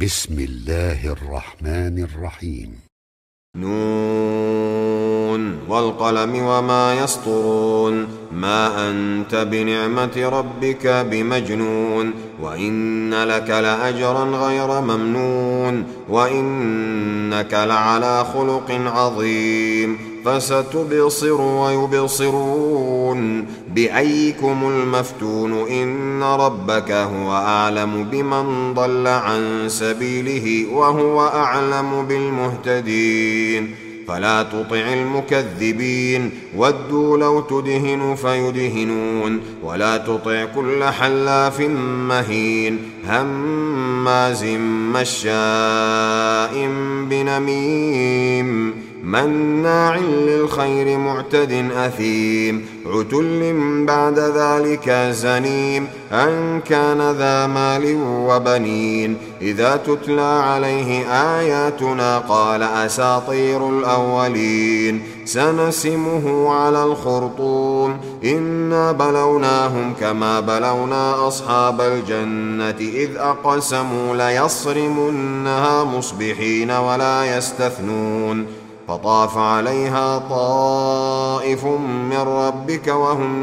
بسم الله الرحمن الرحيم. نون والقلم وما يسطرون ما أنت بنعمة ربك بمجنون وإن لك لأجرا غير ممنون وإنك لعلى خلق عظيم فستبصر ويبصرون بأيكم المفتون إن ربك هو أعلم بمن ضل عن سبيله وهو أعلم بالمهتدين فلا تطع المكذبين ودوا لو تدهن فيدهنون ولا تطع كل حلاف مهين هماز مشاء بنميم مناع للخير معتد أثيم عتل بعد ذلك زنيم أن كان ذا مال وبنين إذا تتلى عليه آياتنا قال أساطير الأولين سنسمه على الخرطوم إنا بلوناهم كما بلونا أصحاب الجنة إذ أقسموا ليصرمنها مصبحين ولا يستثنون فطاف عليها طائف من ربك وهم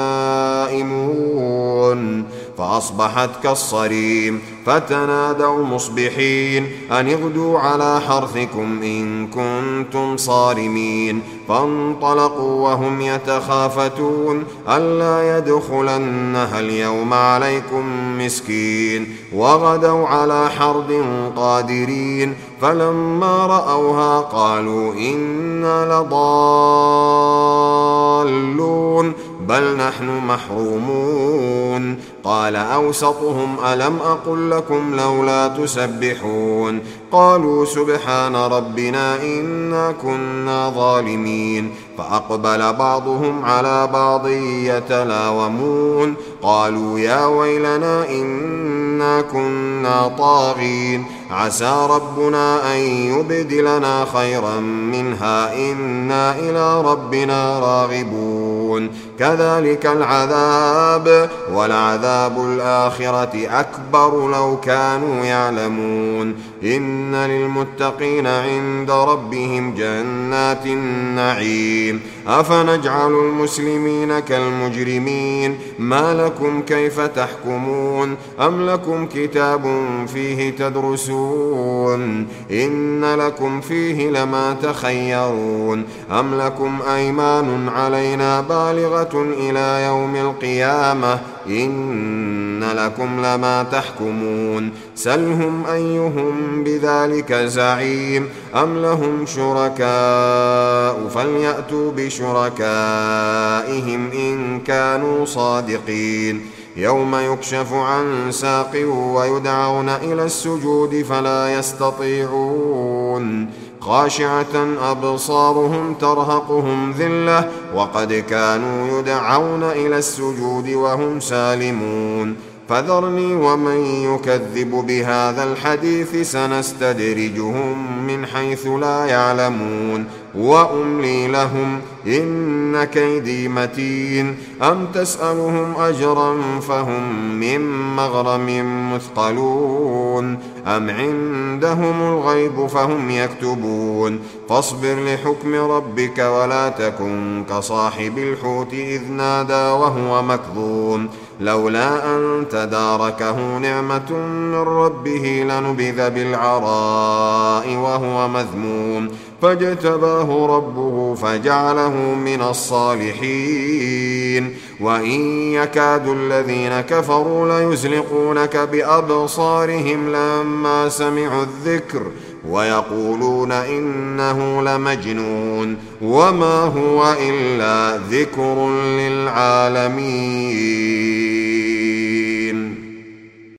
نائمون فأصبحت كالصريم فتنادوا مصبحين أن اغدوا على حرثكم إن كنتم صارمين فانطلقوا وهم يتخافتون ألا يدخلنها اليوم عليكم مسكين وغدوا على حرد قادرين فلما رأوها قالوا إنا لضالون بل نحن محرومون قال أوسطهم ألم أقل لكم لولا تسبحون قالوا سبحان ربنا إنا كنا ظالمين فأقبل بعضهم على بعض يتلاومون قالوا يا ويلنا إنا كنا طاغين عسى ربنا أن يبدلنا خيرا منها إنا إلى ربنا راغبون كذلك العذاب ولعذاب الآخرة أكبر لو كانوا يعلمون إن للمتقين عند ربهم جنات النعيم أفنجعل المسلمين كالمجرمين ما لكم كيف تحكمون أم لكم كتاب فيه تدرسون إن لكم فيه لما تخيرون أم لكم أيمان علينا بالغة إلى يوم القيامة إن لكم لما تحكمون سلهم أيهم بذلك زعيم أم لهم شركاء فليأتوا بشركائهم إن كانوا صادقين يوم يكشف عن ساق ويدعون إلى السجود فلا يستطيعون خاشعة أبصارهم ترهقهم ذلة وقد كانوا يدعون إلى السجود وهم سالمون فذرني ومن يكذب بهذا الحديث سنستدرجهم من حيث لا يعلمون وأملي لهم إن كيدي متين أم تسألهم أجرا فهم من مغرم مثقلون أم عندهم الغيب فهم يكتبون فاصبر لحكم ربك ولا تكن كصاحب الحوت إذ نادى وهو مكظوم لولا أن تداركه نعمة من ربه لنبذ بالعراء وهو مذموم فاجتباه ربه فجعله من الصالحين وإن يكاد الذين كفروا ليزلقونك بأبصارهم لما سمعوا الذكر ويقولون إنه لمجنون وما هو إلا ذكر للعالمين.